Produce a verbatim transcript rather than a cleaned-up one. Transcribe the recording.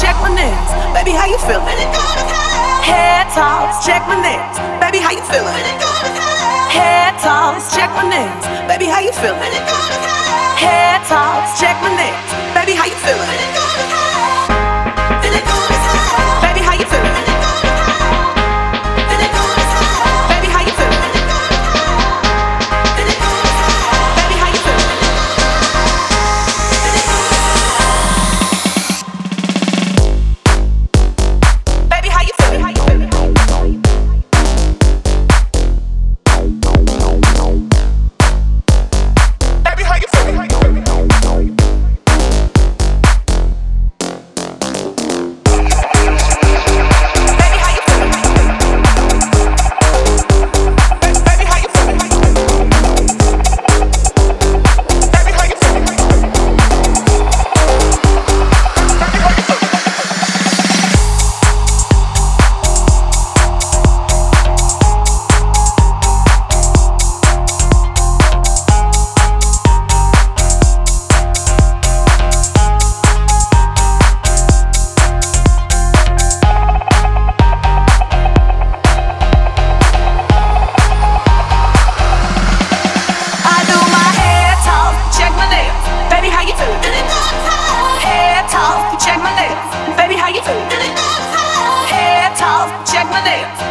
check my nails. Baby, how you feeling? Head toss, check my nails. Baby, how you feeling? Head toss, check my nails. Baby, how you feeling? Head toss, check my nails. Baby, how you feeling? Baby, how you feeling? Baby, how you feeling? Baby, how you feeling? Baby, how you feeling? How you feeling? Baby, how you feeling? How you feeling? Head toss, check my nails. Baby, how you feeling? Head toss, check my nails.